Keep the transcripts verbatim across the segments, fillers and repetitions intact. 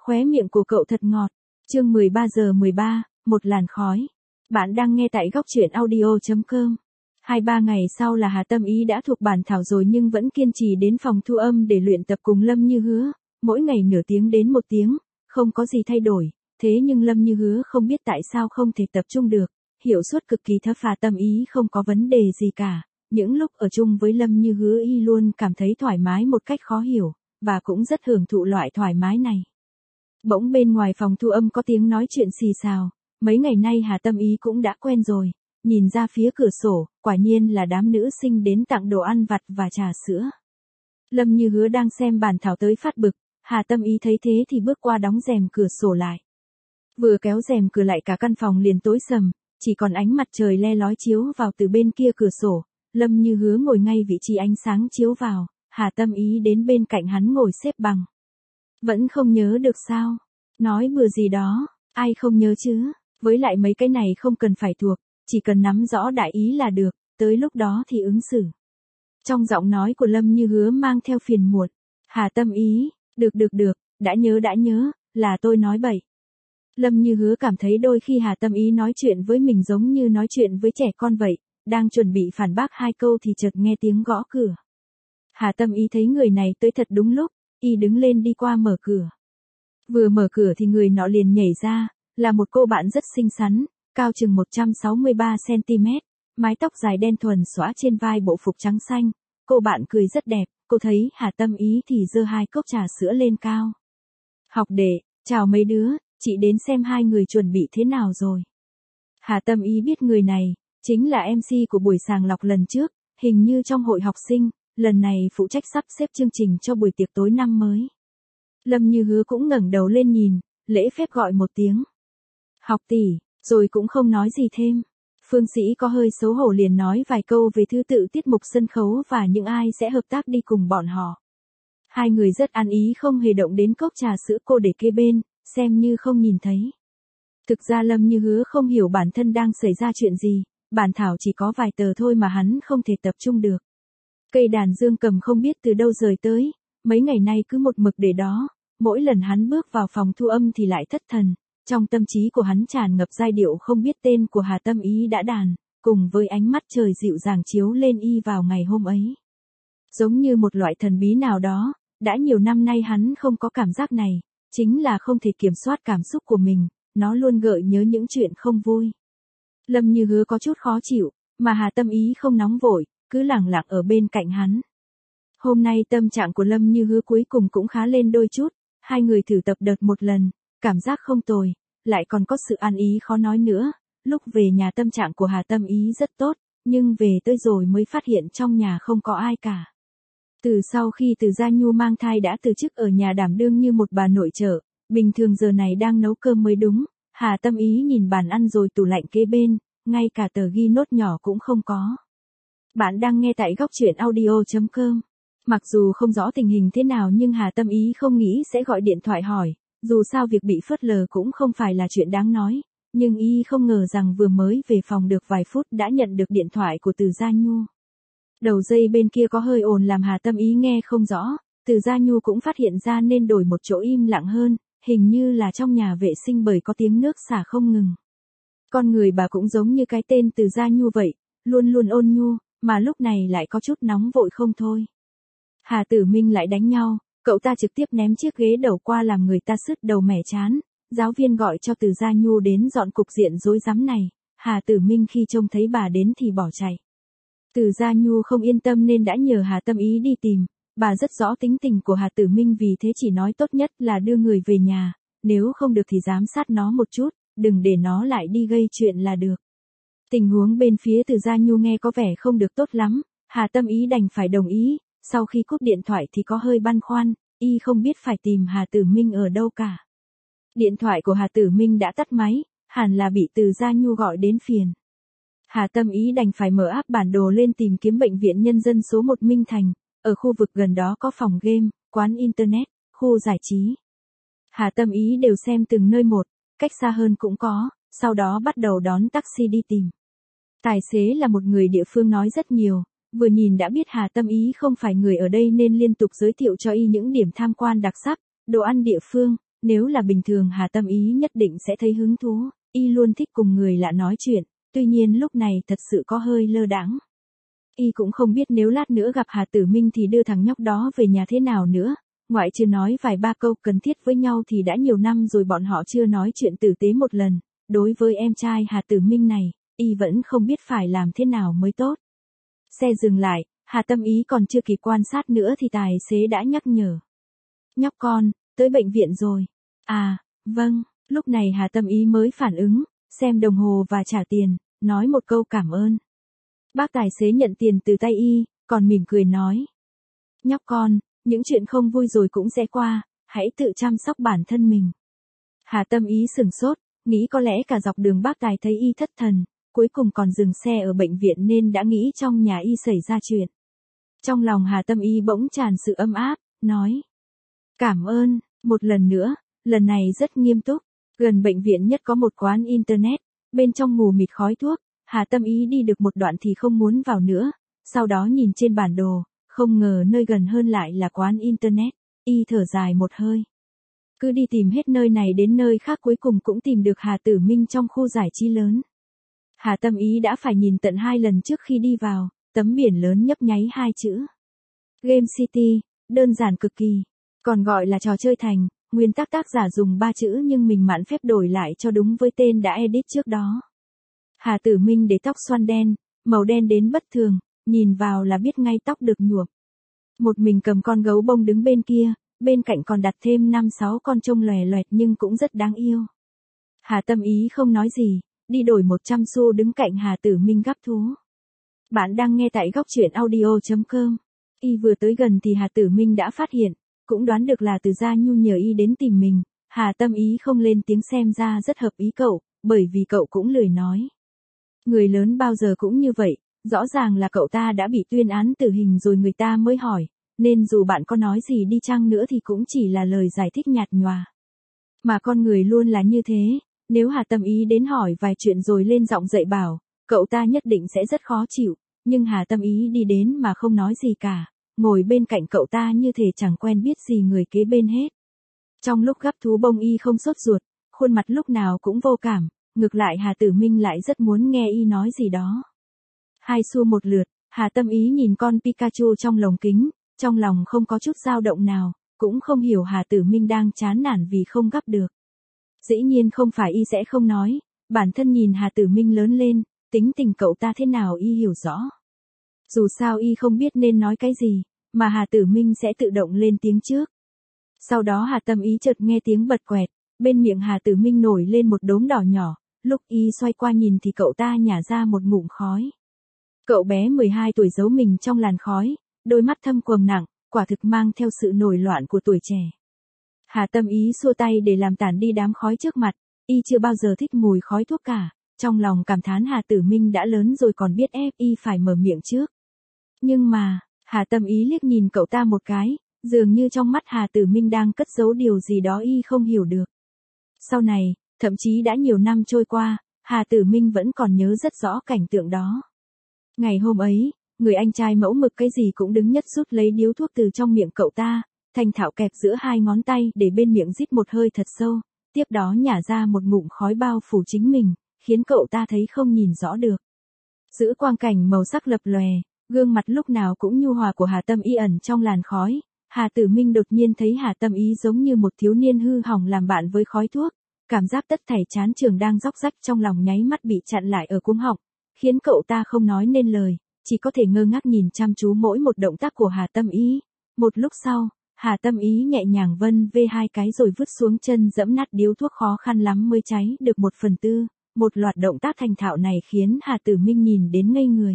Khóe miệng của cậu thật ngọt. Chương mười ba giờ mười ba, một làn khói. Bạn đang nghe tại góc truyện audio chấm com. Hai ba ngày sau là Hà Tâm Ý đã thuộc bản thảo rồi nhưng vẫn kiên trì đến phòng thu âm để luyện tập cùng Lâm Như Hứa, mỗi ngày nửa tiếng đến một tiếng, không có gì thay đổi, thế nhưng Lâm Như Hứa không biết tại sao không thể tập trung được, hiệu suất cực kỳ thấp. Hà Tâm Ý không có vấn đề gì cả, những lúc ở chung với Lâm Như Hứa y luôn cảm thấy thoải mái một cách khó hiểu, và cũng rất hưởng thụ loại thoải mái này. Bỗng bên ngoài phòng thu âm có tiếng nói chuyện xì xào, mấy ngày nay Hà Tâm Ý cũng đã quen rồi, nhìn ra phía cửa sổ, quả nhiên là đám nữ sinh đến tặng đồ ăn vặt và trà sữa. Lâm Như Hứa đang xem bản thảo tới phát bực, Hà Tâm Ý thấy thế thì bước qua đóng rèm cửa sổ lại. Vừa kéo rèm cửa lại cả căn phòng liền tối sầm, chỉ còn ánh mặt trời le lói chiếu vào từ bên kia cửa sổ. Lâm Như Hứa ngồi ngay vị trí ánh sáng chiếu vào, Hà Tâm Ý đến bên cạnh hắn ngồi xếp bằng. Vẫn không nhớ được sao? Nói bừa gì đó, ai không nhớ chứ? Với lại mấy cái này không cần phải thuộc, chỉ cần nắm rõ đại ý là được, tới lúc đó thì ứng xử. Trong giọng nói của Lâm Như Hứa mang theo phiền muộn. Hà Tâm Ý, được được được, đã nhớ đã nhớ, là tôi nói bậy. Lâm Như Hứa cảm thấy đôi khi Hà Tâm Ý nói chuyện với mình giống như nói chuyện với trẻ con vậy, đang chuẩn bị phản bác hai câu thì chợt nghe tiếng gõ cửa. Hà Tâm Ý thấy người này tới thật đúng lúc, y đứng lên đi qua mở cửa. Vừa mở cửa thì người nọ liền nhảy ra, là một cô bạn rất xinh xắn, cao chừng một trăm sáu mươi ba xăng ti mét, mái tóc dài đen thuần xõa trên vai bộ phục trắng xanh. Cô bạn cười rất đẹp, cô thấy Hà Tâm Ý thì giơ hai cốc trà sữa lên cao. Học đệ, chào mấy đứa, chị đến xem hai người chuẩn bị thế nào rồi. Hà Tâm Ý biết người này, chính là em xê của buổi sàng lọc lần trước, hình như trong hội học sinh, lần này phụ trách sắp xếp chương trình cho buổi tiệc tối năm mới. Lâm Như Hứa cũng ngẩng đầu lên nhìn, lễ phép gọi một tiếng. Học tỷ, rồi cũng không nói gì thêm. Phương Sĩ có hơi xấu hổ liền nói vài câu về thứ tự tiết mục sân khấu và những ai sẽ hợp tác đi cùng bọn họ. Hai người rất ăn ý không hề động đến cốc trà sữa cô để kế bên, xem như không nhìn thấy. Thực ra Lâm Như Hứa không hiểu bản thân đang xảy ra chuyện gì, bản thảo chỉ có vài tờ thôi mà hắn không thể tập trung được. Cây đàn dương cầm không biết từ đâu rời tới, mấy ngày nay cứ một mực để đó, mỗi lần hắn bước vào phòng thu âm thì lại thất thần, trong tâm trí của hắn tràn ngập giai điệu không biết tên của Hà Tâm Ý đã đàn, cùng với ánh mắt trời dịu dàng chiếu lên y vào ngày hôm ấy. Giống như một loại thần bí nào đó, đã nhiều năm nay hắn không có cảm giác này, chính là không thể kiểm soát cảm xúc của mình, nó luôn gợi nhớ những chuyện không vui. Lâm Như Hứa có chút khó chịu, mà Hà Tâm Ý không nóng vội, cứ lẳng lặng ở bên cạnh hắn. Hôm nay tâm trạng của Lâm Như Hứa cuối cùng cũng khá lên đôi chút, hai người thử tập đợt một lần, cảm giác không tồi, lại còn có sự ăn ý khó nói nữa. Lúc về nhà tâm trạng của Hà Tâm Ý rất tốt, nhưng về tới rồi mới phát hiện trong nhà không có ai cả. Từ sau khi Từ Gia Nhu mang thai đã từ chức ở nhà đảm đương như một bà nội trợ, bình thường giờ này đang nấu cơm mới đúng. Hà Tâm Ý nhìn bàn ăn rồi tủ lạnh kế bên, ngay cả tờ ghi nốt nhỏ cũng không có. Bạn đang nghe tại góc truyện audio chấm com. Mặc dù không rõ tình hình thế nào nhưng Hà Tâm Ý không nghĩ sẽ gọi điện thoại hỏi, dù sao việc bị phớt lờ cũng không phải là chuyện đáng nói, nhưng y không ngờ rằng vừa mới về phòng được vài phút đã nhận được điện thoại của Từ Gia Nhu. Đầu dây bên kia có hơi ồn làm Hà Tâm Ý nghe không rõ, Từ Gia Nhu cũng phát hiện ra nên đổi một chỗ im lặng hơn, hình như là trong nhà vệ sinh bởi có tiếng nước xả không ngừng. Con người bà cũng giống như cái tên Từ Gia Nhu vậy, luôn luôn ôn nhu, mà lúc này lại có chút nóng vội không thôi. Hà Tử Minh lại đánh nhau, cậu ta trực tiếp ném chiếc ghế đầu qua làm người ta sứt đầu mẻ chán. Giáo viên gọi cho Từ Gia Nhu đến dọn cục diện rối rắm này, Hà Tử Minh khi trông thấy bà đến thì bỏ chạy. Từ Gia Nhu không yên tâm nên đã nhờ Hà Tâm Ý đi tìm, bà rất rõ tính tình của Hà Tử Minh vì thế chỉ nói tốt nhất là đưa người về nhà, nếu không được thì giám sát nó một chút, đừng để nó lại đi gây chuyện là được. Tình huống bên phía Từ Gia Nhu nghe có vẻ không được tốt lắm, Hà Tâm Ý đành phải đồng ý, sau khi cúp điện thoại thì có hơi băn khoăn, y không biết phải tìm Hà Tử Minh ở đâu cả. Điện thoại của Hà Tử Minh đã tắt máy, hẳn là bị Từ Gia Nhu gọi đến phiền. Hà Tâm Ý đành phải mở app bản đồ lên tìm kiếm bệnh viện nhân dân số một Minh Thành, ở khu vực gần đó có phòng game, quán internet, khu giải trí. Hà Tâm Ý đều xem từng nơi một, cách xa hơn cũng có, sau đó bắt đầu đón taxi đi tìm. Tài xế là một người địa phương nói rất nhiều, vừa nhìn đã biết Hà Tâm Ý không phải người ở đây nên liên tục giới thiệu cho y những điểm tham quan đặc sắc, đồ ăn địa phương, Nếu là bình thường Hà Tâm Ý nhất định sẽ thấy hứng thú, y luôn thích cùng người lạ nói chuyện, tuy nhiên lúc này thật sự có hơi lơ đãng. Y cũng không biết nếu lát nữa gặp Hà Tử Minh thì đưa thằng nhóc đó về nhà thế nào nữa, ngoại trừ nói vài ba câu cần thiết với nhau thì đã nhiều năm rồi bọn họ chưa nói chuyện tử tế một lần, đối với em trai Hà Tử Minh này, y vẫn không biết phải làm thế nào mới tốt. Xe dừng lại, Hà Tâm Ý còn chưa kịp quan sát nữa thì tài xế đã nhắc nhở. Nhóc con, tới bệnh viện rồi. À, vâng, lúc này Hà Tâm Ý mới phản ứng, xem đồng hồ và trả tiền, nói một câu cảm ơn. Bác tài xế nhận tiền từ tay y, còn mỉm cười nói. Nhóc con, những chuyện không vui rồi cũng sẽ qua, hãy tự chăm sóc bản thân mình. Hà Tâm Ý sửng sốt, nghĩ có lẽ cả dọc đường bác tài thấy y thất thần, cuối cùng còn dừng xe ở bệnh viện nên đã nghĩ trong nhà y xảy ra chuyện. Trong lòng Hà Tâm Ý bỗng tràn sự ấm áp, nói. Cảm ơn, một lần nữa, lần này rất nghiêm túc. Gần bệnh viện nhất có một quán internet, bên trong mù mịt khói thuốc, Hà Tâm Ý đi được một đoạn thì không muốn vào nữa, sau đó nhìn trên bản đồ, không ngờ nơi gần hơn lại là quán internet, y thở dài một hơi. Cứ đi tìm hết nơi này đến nơi khác cuối cùng cũng tìm được Hà Tử Minh trong khu giải trí lớn. Hà Tâm Ý đã phải nhìn tận hai lần trước khi đi vào, tấm biển lớn nhấp nháy hai chữ. Game City, đơn giản cực kỳ, còn gọi là trò chơi thành, nguyên tắc tác giả dùng ba chữ nhưng mình mạn phép đổi lại cho đúng với tên đã edit trước đó. Hà Tử Minh để tóc xoăn đen, màu đen đến bất thường, nhìn vào là biết ngay tóc được nhuộm. Một mình cầm con gấu bông đứng bên kia, bên cạnh còn đặt thêm năm sáu con trông lòe loẹt nhưng cũng rất đáng yêu. Hà Tâm Ý không nói gì, đi đổi một trăm xu đứng cạnh Hà Tử Minh gắp thú. Bạn đang nghe tại góc truyện audio chấm com. Y vừa tới gần thì Hà Tử Minh đã phát hiện, cũng đoán được là Từ Gia Nhu nhờ y đến tìm mình. Hà Tâm Ý không lên tiếng xem ra rất hợp ý cậu, bởi vì cậu cũng lười nói. Người lớn bao giờ cũng như vậy, rõ ràng là cậu ta đã bị tuyên án tử hình rồi người ta mới hỏi, nên dù bạn có nói gì đi chăng nữa thì cũng chỉ là lời giải thích nhạt nhòa. Mà con người luôn là như thế, nếu Hà Tâm Ý đến hỏi vài chuyện rồi lên giọng dạy bảo, cậu ta nhất định sẽ rất khó chịu, nhưng Hà Tâm Ý đi đến mà không nói gì cả, ngồi bên cạnh cậu ta như thể chẳng quen biết gì người kế bên hết. Trong lúc gắp thú bông y không sốt ruột, khuôn mặt lúc nào cũng vô cảm, ngược lại Hà Tử Minh lại rất muốn nghe y nói gì đó. Hai xu một lượt, Hà Tâm Ý nhìn con Pikachu trong lồng kính, trong lòng không có chút dao động nào, cũng không hiểu Hà Tử Minh đang chán nản vì không gắp được. Dĩ nhiên không phải y sẽ không nói, bản thân nhìn Hà Tử Minh lớn lên, tính tình cậu ta thế nào y hiểu rõ. Dù sao y không biết nên nói cái gì, mà Hà Tử Minh sẽ tự động lên tiếng trước. Sau đó Hà Tâm Ý chợt nghe tiếng bật quẹt, bên miệng Hà Tử Minh nổi lên một đốm đỏ nhỏ, lúc y xoay qua nhìn thì cậu ta nhả ra một ngụm khói. Cậu bé mười hai tuổi giấu mình trong làn khói, đôi mắt thâm quầng nặng, quả thực mang theo sự nổi loạn của tuổi trẻ. Hà Tâm Ý xua tay để làm tản đi đám khói trước mặt, y chưa bao giờ thích mùi khói thuốc cả, trong lòng cảm thán Hà Tử Minh đã lớn rồi còn biết ép y phải mở miệng trước. Nhưng mà, Hà Tâm Ý liếc nhìn cậu ta một cái, dường như trong mắt Hà Tử Minh đang cất giấu điều gì đó y không hiểu được. Sau này, thậm chí đã nhiều năm trôi qua, Hà Tử Minh vẫn còn nhớ rất rõ cảnh tượng đó. Ngày hôm ấy, người anh trai mẫu mực cái gì cũng đứng nhất rút lấy điếu thuốc từ trong miệng cậu ta, thành thạo kẹp giữa hai ngón tay để bên miệng rít một hơi thật sâu, tiếp đó nhả ra một ngụm khói bao phủ chính mình, khiến cậu ta thấy không nhìn rõ được. Giữa quang cảnh màu sắc lập lòe, gương mặt lúc nào cũng nhu hòa của Hà Tâm Ý ẩn trong làn khói, Hà Tử Minh đột nhiên thấy Hà Tâm Ý giống như một thiếu niên hư hỏng làm bạn với khói thuốc, cảm giác tất thảy chán trường đang róc rách trong lòng nháy mắt bị chặn lại ở cuống họng, khiến cậu ta không nói nên lời, chỉ có thể ngơ ngác nhìn chăm chú mỗi một động tác của Hà Tâm Ý. Một lúc sau, Hà Tâm Ý nhẹ nhàng vân vê hai cái rồi vứt xuống chân dẫm nát điếu thuốc khó khăn lắm mới cháy được một phần tư, một loạt động tác thành thạo này khiến Hà Tử Minh nhìn đến ngây người.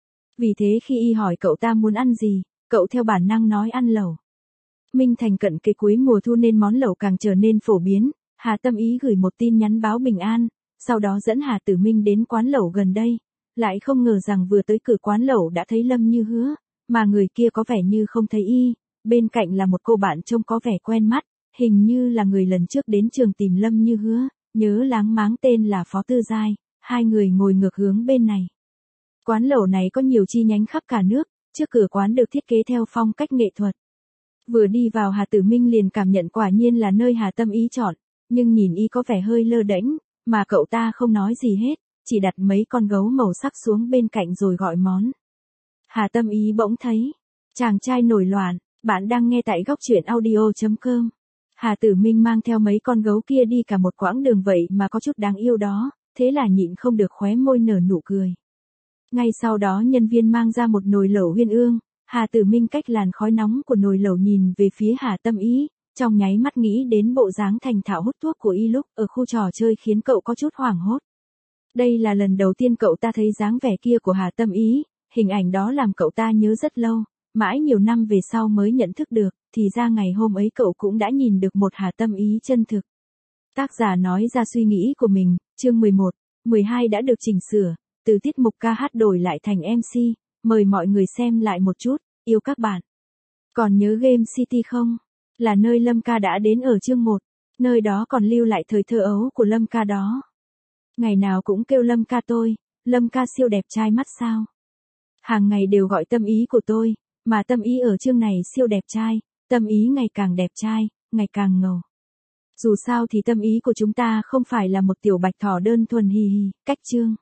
Vì thế khi y hỏi cậu ta muốn ăn gì, cậu theo bản năng nói ăn lẩu. Minh Thành cận kề cuối mùa thu nên món lẩu càng trở nên phổ biến, Hà Tâm Ý gửi một tin nhắn báo bình an, sau đó dẫn Hà Tử Minh đến quán lẩu gần đây, lại không ngờ rằng vừa tới cửa quán lẩu đã thấy Lâm Như Hứa, mà người kia có vẻ như không thấy y, bên cạnh là một cô bạn trông có vẻ quen mắt, hình như là người lần trước đến trường tìm Lâm Như Hứa, nhớ láng máng tên là Phó Tư Giai, hai người ngồi ngược hướng bên này. Quán lẩu này có nhiều chi nhánh khắp cả nước, trước cửa quán được thiết kế theo phong cách nghệ thuật. Vừa đi vào Hà Tử Minh liền cảm nhận quả nhiên là nơi Hà Tâm Ý chọn, nhưng nhìn y có vẻ hơi lơ đễnh, mà cậu ta không nói gì hết, chỉ đặt mấy con gấu màu sắc xuống bên cạnh rồi gọi món. Hà Tâm Ý bỗng thấy, chàng trai nổi loạn, bạn đang nghe tại góc truyện audio.com. Hà Tử Minh mang theo mấy con gấu kia đi cả một quãng đường vậy mà có chút đáng yêu đó, thế là nhịn không được khóe môi nở nụ cười. Ngay sau đó nhân viên mang ra một nồi lẩu uyên ương, Hà Tử Minh cách làn khói nóng của nồi lẩu nhìn về phía Hà Tâm Ý, trong nháy mắt nghĩ đến bộ dáng thành thạo hút thuốc của y lúc ở khu trò chơi khiến cậu có chút hoảng hốt. Đây là lần đầu tiên cậu ta thấy dáng vẻ kia của Hà Tâm Ý, hình ảnh đó làm cậu ta nhớ rất lâu, mãi nhiều năm về sau mới nhận thức được, thì ra ngày hôm ấy cậu cũng đã nhìn được một Hà Tâm Ý chân thực. Tác giả nói ra suy nghĩ của mình, chương mười một, mười hai đã được chỉnh sửa, từ tiết mục ca hát đổi lại thành em xê, mời mọi người xem lại một chút, yêu các bạn. Còn nhớ Game City không? Là nơi Lâm Ca đã đến ở chương một, nơi đó còn lưu lại thời thơ ấu của Lâm Ca đó. Ngày nào cũng kêu Lâm Ca tôi, Lâm Ca siêu đẹp trai mắt sao. Hàng ngày đều gọi Tâm Ý của tôi, mà Tâm Ý ở chương này siêu đẹp trai, Tâm Ý ngày càng đẹp trai, ngày càng ngầu. Dù sao thì Tâm Ý của chúng ta không phải là một tiểu bạch thỏ đơn thuần hì hì, cách chương.